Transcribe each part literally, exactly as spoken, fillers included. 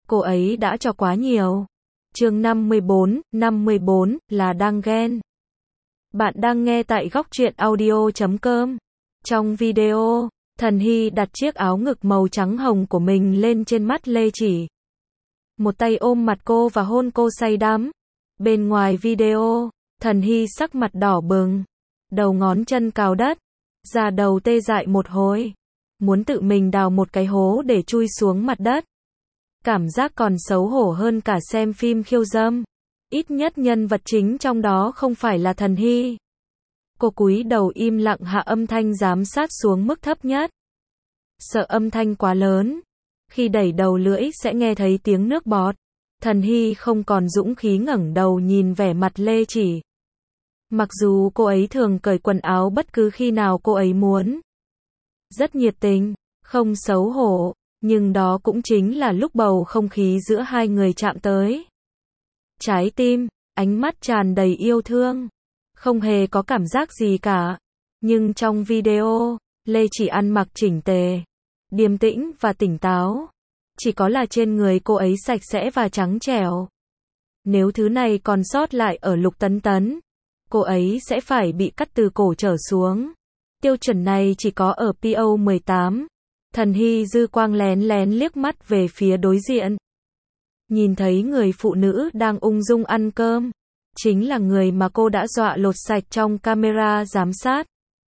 cô ấy đã cho quá nhiều. Chương năm mươi bốn, năm mươi bốn, là đang ghen. Bạn đang nghe tại góc truyện audio chấm com. Trong video, Thần Hy đặt chiếc áo ngực màu trắng hồng của mình lên trên mắt Lê Chỉ. Một tay ôm mặt cô và hôn cô say đắm. Bên ngoài video, Thần Hy sắc mặt đỏ bừng, đầu ngón chân cào đất, da đầu tê dại một hồi, muốn tự mình đào một cái hố để chui xuống mặt đất. Cảm giác còn xấu hổ hơn cả xem phim khiêu dâm. Ít nhất nhân vật chính trong đó không phải là Thần Hy. Cô cúi đầu im lặng hạ âm thanh giám sát xuống mức thấp nhất. Sợ âm thanh quá lớn, khi đẩy đầu lưỡi sẽ nghe thấy tiếng nước bọt. Thần Hy không còn dũng khí ngẩng đầu nhìn vẻ mặt Lê Chỉ. Mặc dù cô ấy thường cởi quần áo bất cứ khi nào cô ấy muốn. Rất nhiệt tình, không xấu hổ, nhưng đó cũng chính là lúc bầu không khí giữa hai người chạm tới. Trái tim, ánh mắt tràn đầy yêu thương. Không hề có cảm giác gì cả. Nhưng trong video, Lê Chỉ ăn mặc chỉnh tề, điềm tĩnh và tỉnh táo. Chỉ có là trên người cô ấy sạch sẽ và trắng trẻo. Nếu thứ này còn sót lại ở Lục Tấn Tấn, cô ấy sẽ phải bị cắt từ cổ trở xuống. Tiêu chuẩn này chỉ có ở P O mười tám. Thần Hy dư quang lén lén liếc mắt về phía đối diện. Nhìn thấy người phụ nữ đang ung dung ăn cơm. Chính là người mà cô đã dọa lột sạch trong camera giám sát.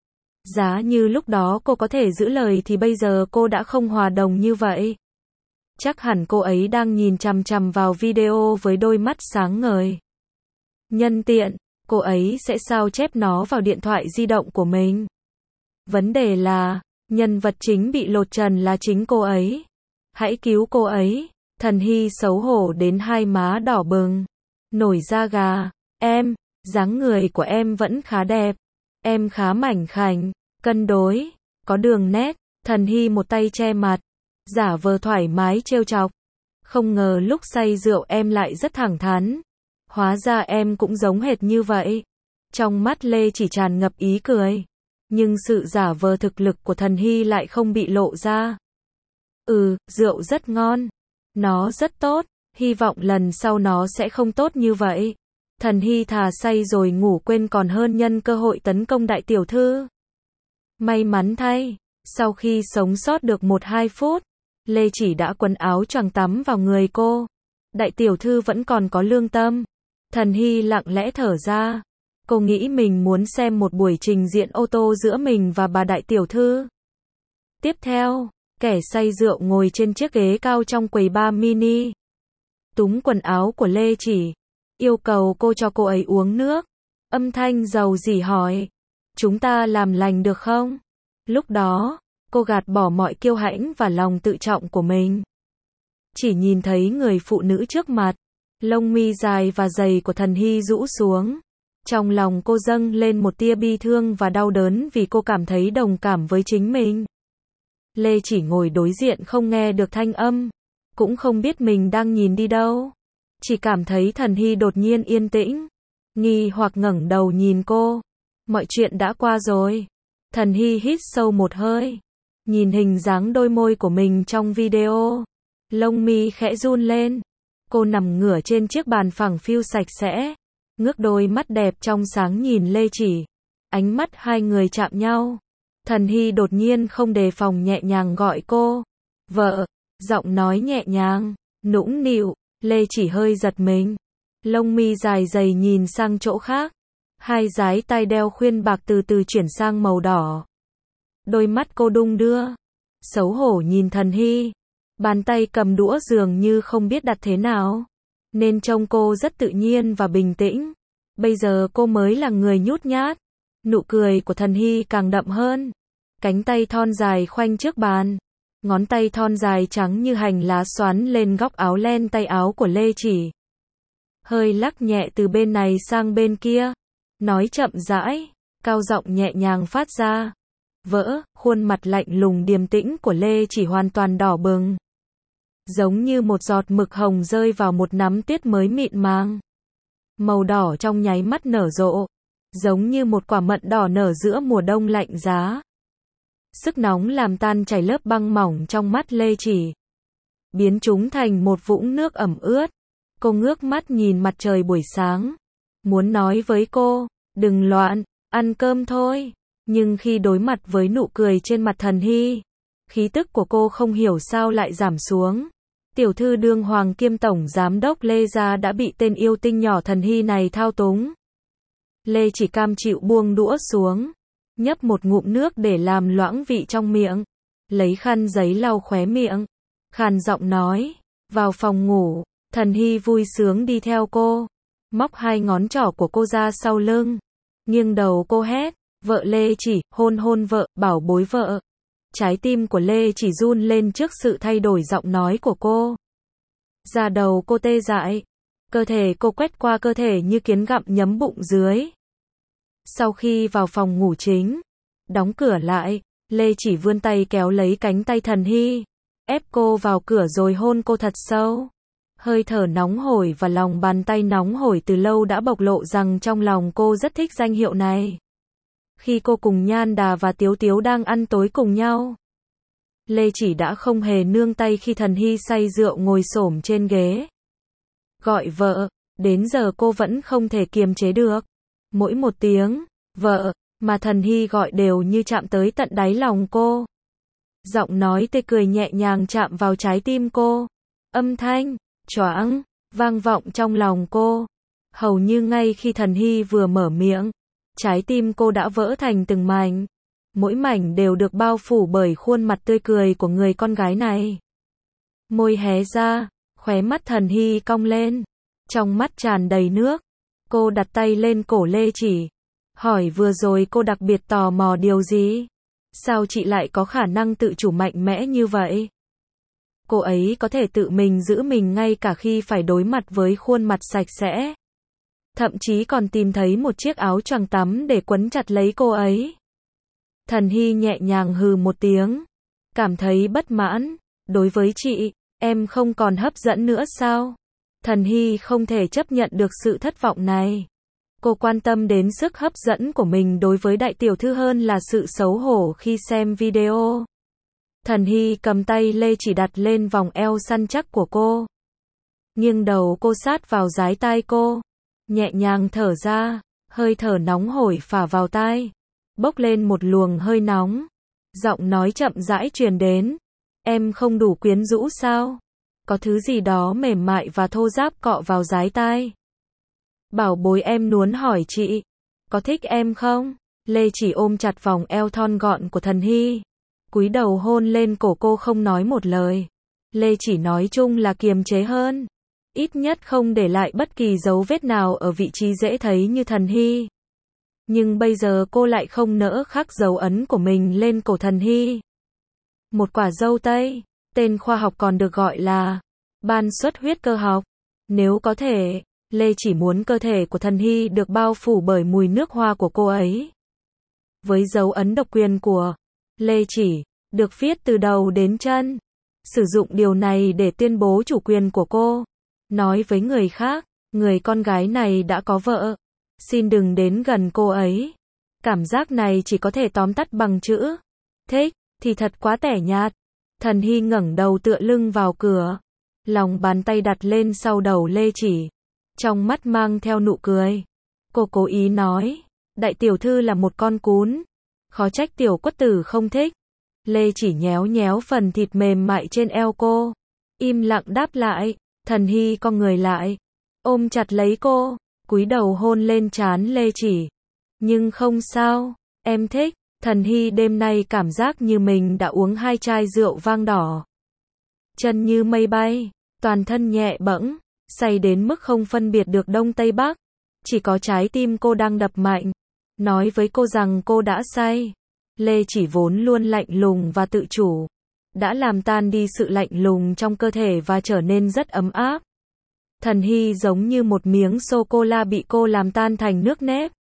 Giá như lúc đó cô có thể giữ lời thì bây giờ cô đã không hòa đồng như vậy. Chắc hẳn cô ấy đang nhìn chằm chằm vào video với đôi mắt sáng ngời. Nhân tiện, cô ấy sẽ sao chép nó vào điện thoại di động của mình. Vấn đề là, nhân vật chính bị lột trần là chính cô ấy. Hãy cứu cô ấy. Thần Hy xấu hổ đến hai má đỏ bừng, nổi da gà. Em, dáng người của em vẫn khá đẹp. Em khá mảnh khảnh, cân đối, có đường nét. Thần Hy một tay che mặt, giả vờ thoải mái trêu chọc. Không ngờ lúc say rượu em lại rất thẳng thắn. Hóa ra em cũng giống hệt như vậy. Trong mắt Lê Chỉ tràn ngập ý cười. Nhưng sự giả vờ thực lực của Thần Hy lại không bị lộ ra. Ừ, rượu rất ngon. Nó rất tốt, hy vọng lần sau nó sẽ không tốt như vậy. Thần Hy thà say rồi ngủ quên còn hơn nhân cơ hội tấn công đại tiểu thư. May mắn thay, sau khi sống sót được một hai phút, Lê Chỉ đã quần áo choàng tắm vào người cô. Đại tiểu thư vẫn còn có lương tâm. Thần Hy lặng lẽ thở ra. Cô nghĩ mình muốn xem một buổi trình diễn ô tô giữa mình và bà đại tiểu thư. Tiếp theo, kẻ say rượu ngồi trên chiếc ghế cao trong quầy bar mini. Túm quần áo của Lê Chỉ. Yêu cầu cô cho cô ấy uống nước. Âm thanh dầu dỉ hỏi. Chúng ta làm lành được không? Lúc đó, cô gạt bỏ mọi kiêu hãnh và lòng tự trọng của mình. Chỉ nhìn thấy người phụ nữ trước mặt. Lông mi dài và dày của Thần Hy rũ xuống. Trong lòng cô dâng lên một tia bi thương và đau đớn vì cô cảm thấy đồng cảm với chính mình. Lê Chỉ ngồi đối diện không nghe được thanh âm. Cũng không biết mình đang nhìn đi đâu. Chỉ cảm thấy Thần Hy đột nhiên yên tĩnh. Nghi hoặc ngẩng đầu nhìn cô. Mọi chuyện đã qua rồi. Thần Hy hít sâu một hơi. Nhìn hình dáng đôi môi của mình trong video. Lông mi khẽ run lên. Cô nằm ngửa trên chiếc bàn phẳng phiu sạch sẽ. Ngước đôi mắt đẹp trong sáng nhìn Lê Chỉ. Ánh mắt hai người chạm nhau. Thần Hy đột nhiên không đề phòng nhẹ nhàng gọi cô. Vợ. Giọng nói nhẹ nhàng, nũng nịu. Lê Chỉ hơi giật mình. Lông mi dài dày nhìn sang chỗ khác. Hai dái tai đeo khuyên bạc từ từ chuyển sang màu đỏ. Đôi mắt cô đung đưa. Xấu hổ nhìn Thần Hy. Bàn tay cầm đũa dường như không biết đặt thế nào. Nên trông cô rất tự nhiên và bình tĩnh. Bây giờ cô mới là người nhút nhát. Nụ cười của Thần Hy càng đậm hơn. Cánh tay thon dài khoanh trước bàn. Ngón tay thon dài trắng như hành lá xoắn lên góc áo len tay áo của Lê Chỉ. Hơi lắc nhẹ từ bên này sang bên kia. Nói chậm rãi, cao giọng nhẹ nhàng phát ra. Vỡ, khuôn mặt lạnh lùng điềm tĩnh của Lê Chỉ hoàn toàn đỏ bừng. Giống như một giọt mực hồng rơi vào một nắm tuyết mới mịn màng. Màu đỏ trong nháy mắt nở rộ. Giống như một quả mận đỏ nở giữa mùa đông lạnh giá. Sức nóng làm tan chảy lớp băng mỏng trong mắt Lê Chỉ. biến chúng thành một vũng nước ẩm ướt. Cô ngước mắt nhìn mặt trời buổi sáng, muốn nói với cô, đừng loạn, ăn cơm thôi. Nhưng khi đối mặt với nụ cười trên mặt Thần Hy, khí tức của cô không hiểu sao lại giảm xuống. Tiểu thư đương hoàng kiêm tổng giám đốc Lê gia đã bị tên yêu tinh nhỏ Thần Hy này thao túng. Lê chỉ cam chịu buông đũa xuống, nhấp một ngụm nước để làm loãng vị trong miệng, lấy khăn giấy lau khóe miệng, khàn giọng nói, vào phòng ngủ. Thần Hy vui sướng đi theo cô, móc hai ngón trỏ của cô ra sau lưng, nghiêng đầu cô hét, vợ Lê Chỉ, hôn hôn vợ, bảo bối vợ. Trái tim của Lê Chỉ run lên trước sự thay đổi giọng nói của cô. Da đầu cô tê dại, cơ thể cô quét qua cơ thể như kiến gặm nhấm bụng dưới. Sau khi vào phòng ngủ chính, đóng cửa lại, Lê Chỉ vươn tay kéo lấy cánh tay Thần Hy, ép cô vào cửa rồi hôn cô thật sâu. Hơi thở nóng hổi và lòng bàn tay nóng hổi từ lâu đã bộc lộ rằng trong lòng cô rất thích danh hiệu này. Khi cô cùng Nhan Đà và Tiếu Tiếu đang ăn tối cùng nhau, Lê Chỉ đã không hề nương tay khi Thần Hy say rượu ngồi xổm trên ghế. Gọi vợ, đến giờ cô vẫn không thể kiềm chế được. Mỗi một tiếng, vợ, mà Thần Hy gọi đều như chạm tới tận đáy lòng cô. Giọng nói tê cười nhẹ nhàng chạm vào trái tim cô. Âm thanh choáng vang vọng trong lòng cô. Hầu như ngay khi Thần Hy vừa mở miệng, trái tim cô đã vỡ thành từng mảnh. Mỗi mảnh đều được bao phủ bởi khuôn mặt tươi cười của người con gái này. Môi hé ra, khóe mắt Thần Hy cong lên, trong mắt tràn đầy nước. Cô đặt tay lên cổ Lê Chỉ, hỏi vừa rồi cô đặc biệt tò mò điều gì? Sao chị lại có khả năng tự chủ mạnh mẽ như vậy? Cô ấy có thể tự mình giữ mình ngay cả khi phải đối mặt với khuôn mặt sạch sẽ. Thậm chí còn tìm thấy một chiếc áo choàng tắm để quấn chặt lấy cô ấy. Thần Hy nhẹ nhàng hừ một tiếng, cảm thấy bất mãn. Đối với chị, em không còn hấp dẫn nữa sao? Thần Hy không thể chấp nhận được sự thất vọng này. Cô quan tâm đến sức hấp dẫn của mình đối với đại tiểu thư hơn là sự xấu hổ khi xem video. Thần Hy cầm tay Lê Chỉ đặt lên vòng eo săn chắc của cô. Nghiêng đầu cô sát vào dái tai cô, nhẹ nhàng thở ra, hơi thở nóng hổi phả vào tai, bốc lên một luồng hơi nóng. Giọng nói chậm rãi truyền đến, em không đủ quyến rũ sao? Có thứ gì đó mềm mại và thô ráp cọ vào dái tai. Bảo bối em nuốn hỏi chị, có thích em không? Lê Chỉ ôm chặt vòng eo thon gọn của Thần Hy, cúi đầu hôn lên cổ cô không nói một lời. Lê Chỉ nói chung là kiềm chế hơn, ít nhất không để lại bất kỳ dấu vết nào ở vị trí dễ thấy như Thần Hy. Nhưng bây giờ cô lại không nỡ khắc dấu ấn của mình lên cổ Thần Hy. Một quả dâu tây, tên khoa học còn được gọi là ban xuất huyết cơ học. Nếu có thể, Lê Chỉ muốn cơ thể của Thần Hy được bao phủ bởi mùi nước hoa của cô ấy. Với dấu ấn độc quyền của Lê Chỉ, được viết từ đầu đến chân. Sử dụng điều này để tuyên bố chủ quyền của cô. Nói với người khác, người con gái này đã có vợ. Xin đừng đến gần cô ấy. Cảm giác này chỉ có thể tóm tắt bằng chữ thích, thì thật quá tẻ nhạt. Thần Hy ngẩng đầu tựa lưng vào cửa, lòng bàn tay đặt lên sau đầu Lê Chỉ, trong mắt mang theo nụ cười. Cô cố ý nói, đại tiểu thư là một con cún, khó trách tiểu quất tử không thích. Lê Chỉ nhéo nhéo phần thịt mềm mại trên eo cô, im lặng đáp lại. Thần Hy cong người lại, ôm chặt lấy cô, cúi đầu hôn lên trán Lê Chỉ. Nhưng không sao, em thích. Thần Hy đêm nay cảm giác như mình đã uống hai chai rượu vang đỏ. Chân như mây bay, toàn thân nhẹ bẫng, say đến mức không phân biệt được đông tây bắc. Chỉ có trái tim cô đang đập mạnh, nói với cô rằng cô đã say. Lê Chỉ vốn luôn lạnh lùng và tự chủ, đã làm tan đi sự lạnh lùng trong cơ thể và trở nên rất ấm áp. Thần Hy giống như một miếng sô-cô-la bị cô làm tan thành nước nếp.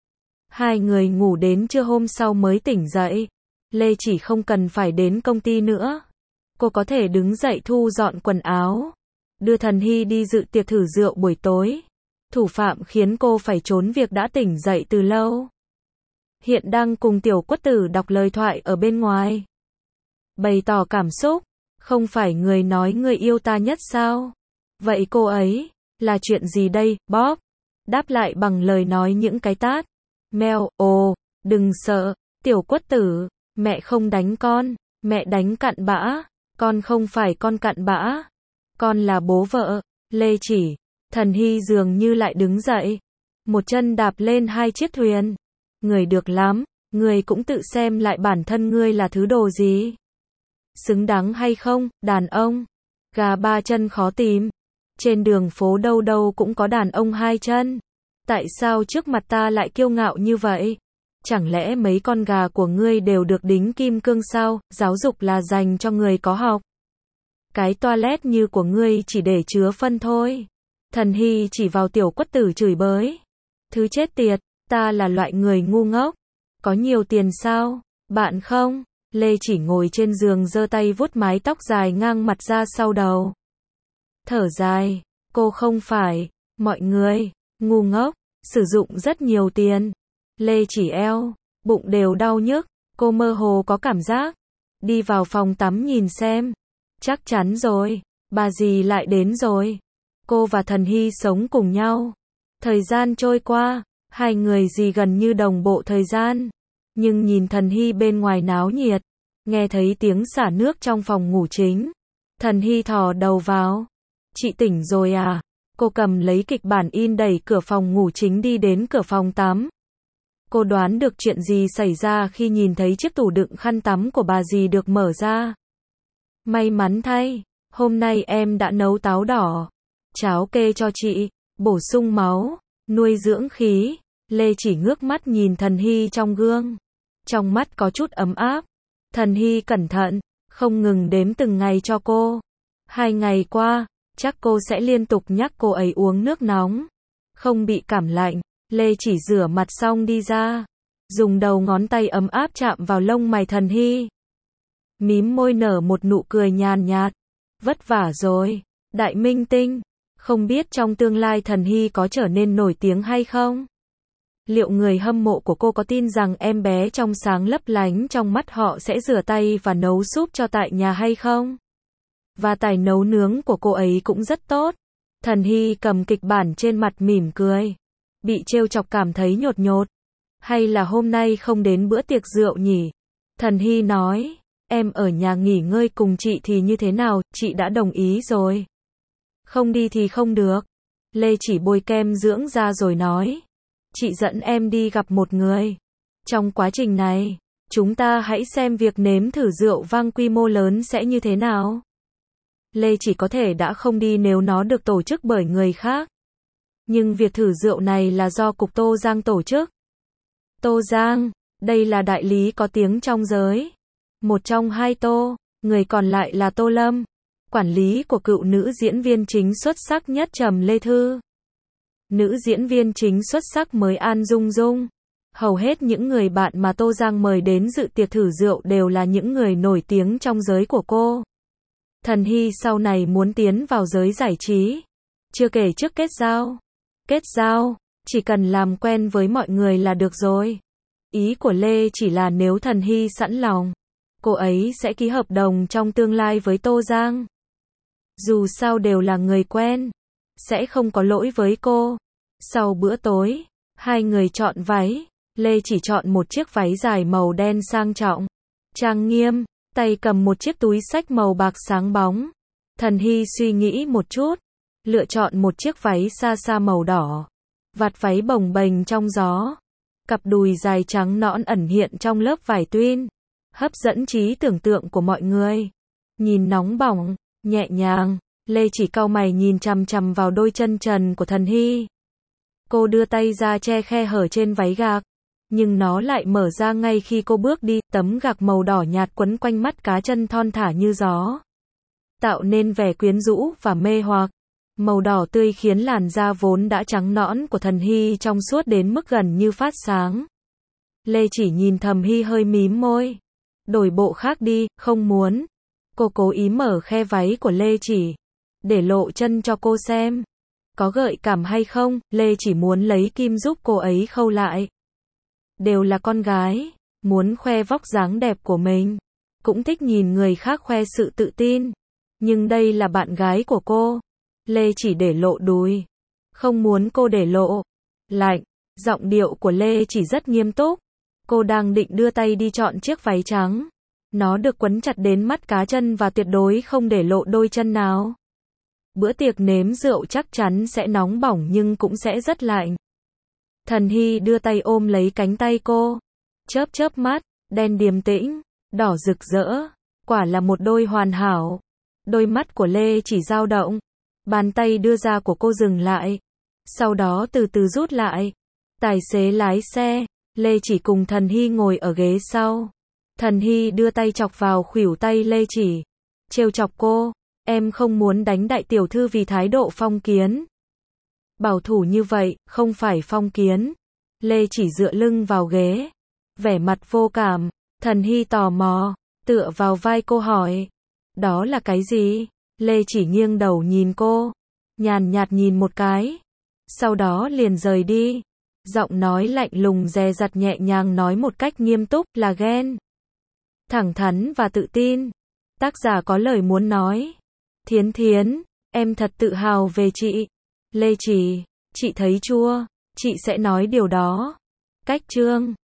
Hai người ngủ đến trưa hôm sau mới tỉnh dậy. Lê Chỉ không cần phải đến công ty nữa. Cô có thể đứng dậy thu dọn quần áo, đưa Thần Hy đi dự tiệc thử rượu buổi tối. Thủ phạm khiến cô phải trốn việc đã tỉnh dậy từ lâu. Hiện đang cùng tiểu quất tử đọc lời thoại ở bên ngoài. Bày tỏ cảm xúc, Không phải người nói người yêu ta nhất sao? Vậy cô ấy, là chuyện gì đây, Bob? Đáp lại bằng lời nói những cái tát. Mèo, ồ, đừng sợ, tiểu quất tử, mẹ không đánh con, mẹ đánh cặn bã, con không phải con cặn bã, con là bố vợ. Lê Chỉ, Thần Hy dường như lại đứng dậy, một chân đạp lên hai chiếc thuyền. Người được lắm, người cũng tự xem lại bản thân ngươi là thứ đồ gì. Xứng đáng hay không, đàn ông? Gà ba chân khó tìm. Trên đường phố đâu đâu cũng có đàn ông hai chân. Tại sao trước mặt ta lại kiêu ngạo như vậy? Chẳng lẽ mấy con gà của ngươi đều được đính kim cương sao? Giáo dục là dành cho người có học. Cái toilet như của ngươi chỉ để chứa phân thôi. Thần Hy chỉ vào tiểu quất tử chửi bới. Thứ chết tiệt, ta là loại người ngu ngốc. Có nhiều tiền sao? Bạn không? Lê Chỉ ngồi trên giường giơ tay vuốt mái tóc dài ngang mặt ra sau đầu. Thở dài, cô không phải, mọi người, ngu ngốc, sử dụng rất nhiều tiền. Lê Chỉ eo, bụng đều đau nhức, cô mơ hồ có cảm giác. Đi vào phòng tắm nhìn xem. Chắc chắn rồi, bà dì lại đến rồi. Cô và Thần Hy sống cùng nhau. Thời gian trôi qua, hai người dì gần như đồng bộ thời gian. Nhưng nhìn Thần Hy bên ngoài náo nhiệt, nghe thấy tiếng xả nước trong phòng ngủ chính. Thần Hy thò đầu vào. Chị tỉnh rồi à? Cô cầm lấy kịch bản in đẩy cửa phòng ngủ chính đi đến cửa phòng tắm. Cô đoán được chuyện gì xảy ra khi nhìn thấy chiếc tủ đựng khăn tắm của bà dì được mở ra. May mắn thay, hôm nay em đã nấu táo đỏ, cháo kê cho chị, bổ sung máu, nuôi dưỡng khí. Lê Chỉ ngước mắt nhìn Thần Hy trong gương. Trong mắt có chút ấm áp. Thần Hy cẩn thận, không ngừng đếm từng ngày cho cô. Hai ngày qua, chắc cô sẽ liên tục nhắc cô ấy uống nước nóng. Không bị cảm lạnh. Lê Chỉ rửa mặt xong đi ra. Dùng đầu ngón tay ấm áp chạm vào lông mày Thần Hy. Mím môi nở một nụ cười nhàn nhạt. Vất vả rồi, đại minh tinh. Không biết trong tương lai Thần Hy có trở nên nổi tiếng hay không? Liệu người hâm mộ của cô có tin rằng em bé trong sáng lấp lánh trong mắt họ sẽ rửa tay và nấu súp cho tại nhà hay không? Và tài nấu nướng của cô ấy cũng rất tốt. Thần Hy cầm kịch bản trên mặt mỉm cười. Bị trêu chọc cảm thấy nhột nhột. Hay là hôm nay không đến bữa tiệc rượu nhỉ? Thần Hy nói, em ở nhà nghỉ ngơi cùng chị thì như thế nào, chị đã đồng ý rồi. Không đi thì không được. Lê Chỉ bôi kem dưỡng da rồi nói. Chị dẫn em đi gặp một người. Trong quá trình này, chúng ta hãy xem việc nếm thử rượu vang quy mô lớn sẽ như thế nào. Lê Chỉ có thể đã không đi nếu nó được tổ chức bởi người khác. Nhưng việc thử rượu này là do Cục Tô Giang tổ chức. Tô Giang, đây là đại lý có tiếng trong giới. Một trong hai Tô, người còn lại là Tô Lâm, quản lý của cựu nữ diễn viên chính xuất sắc nhất Trầm Lê Thư. Nữ diễn viên chính xuất sắc mới An Dung Dung. Hầu hết những người bạn mà Tô Giang mời đến dự tiệc thử rượu đều là những người nổi tiếng trong giới của cô. Thần Hy sau này muốn tiến vào giới giải trí. Chưa kể trước kết giao. Kết giao, chỉ cần làm quen với mọi người là được rồi. Ý của Lê chỉ là nếu Thần Hy sẵn lòng, cô ấy sẽ ký hợp đồng trong tương lai với Tô Giang. Dù sao đều là người quen, sẽ không có lỗi với cô. Sau bữa tối, hai người chọn váy. Lê chỉ chọn một chiếc váy dài màu đen sang trọng, trang nghiêm, tay cầm một chiếc túi xách màu bạc sáng bóng. Thần Hy suy nghĩ một chút, lựa chọn một chiếc váy sa sa màu đỏ. Vạt váy bồng bềnh trong gió. Cặp đùi dài trắng nõn ẩn hiện trong lớp vải tuyên. Hấp dẫn trí tưởng tượng của mọi người. Nhìn nóng bỏng, nhẹ nhàng, Lê chỉ cau mày nhìn chằm chằm vào đôi chân trần của Thần Hy. Cô đưa tay ra che khe hở trên váy gạc. Nhưng nó lại mở ra ngay khi cô bước đi, tấm gạc màu đỏ nhạt quấn quanh mắt cá chân thon thả như gió. Tạo nên vẻ quyến rũ và mê hoặc. Màu đỏ tươi khiến làn da vốn đã trắng nõn của Thần Hy trong suốt đến mức gần như phát sáng. Lê chỉ nhìn Thầm Hy hơi mím môi. Đổi bộ khác đi, không muốn. Cô cố ý mở khe váy của Lê chỉ. Để lộ chân cho cô xem. Có gợi cảm hay không, Lê chỉ muốn lấy kim giúp cô ấy khâu lại. Đều là con gái, muốn khoe vóc dáng đẹp của mình. cũng thích nhìn người khác khoe sự tự tin. Nhưng đây là bạn gái của cô. Lê chỉ để lộ đùi. Không muốn cô để lộ. Lạnh. Giọng điệu của Lê chỉ rất nghiêm túc. Cô đang định đưa tay đi chọn chiếc váy trắng. Nó được quấn chặt đến mắt cá chân và tuyệt đối không để lộ đôi chân nào. Bữa tiệc nếm rượu chắc chắn sẽ nóng bỏng nhưng cũng sẽ rất lạnh. Thần Hy đưa tay ôm lấy cánh tay cô. Chớp chớp mắt, đen điềm tĩnh, đỏ rực rỡ. Quả là một đôi hoàn hảo. Đôi mắt của Lê chỉ dao động. Bàn tay đưa ra của cô dừng lại. Sau đó từ từ rút lại. Tài xế lái xe. Lê chỉ cùng Thần Hy ngồi ở ghế sau. Thần Hy đưa tay chọc vào khuỷu tay Lê chỉ. Trêu chọc cô. Em không muốn đánh đại tiểu thư vì thái độ phong kiến. Bảo thủ như vậy, không phải phong kiến. Lê chỉ dựa lưng vào ghế. Vẻ mặt vô cảm. Thần Hy tò mò. Tựa vào vai cô hỏi. Đó là cái gì? Lê chỉ nghiêng đầu nhìn cô. Nhàn nhạt nhìn một cái. Sau đó liền rời đi. Giọng nói lạnh lùng dè dặt nhẹ nhàng nói một cách nghiêm túc là ghen. Thẳng thắn và tự tin. Tác giả có lời muốn nói. Thiến Thiến, em thật tự hào về chị. Lê chỉ, chị thấy chưa? Chị sẽ nói điều đó. Cách chương.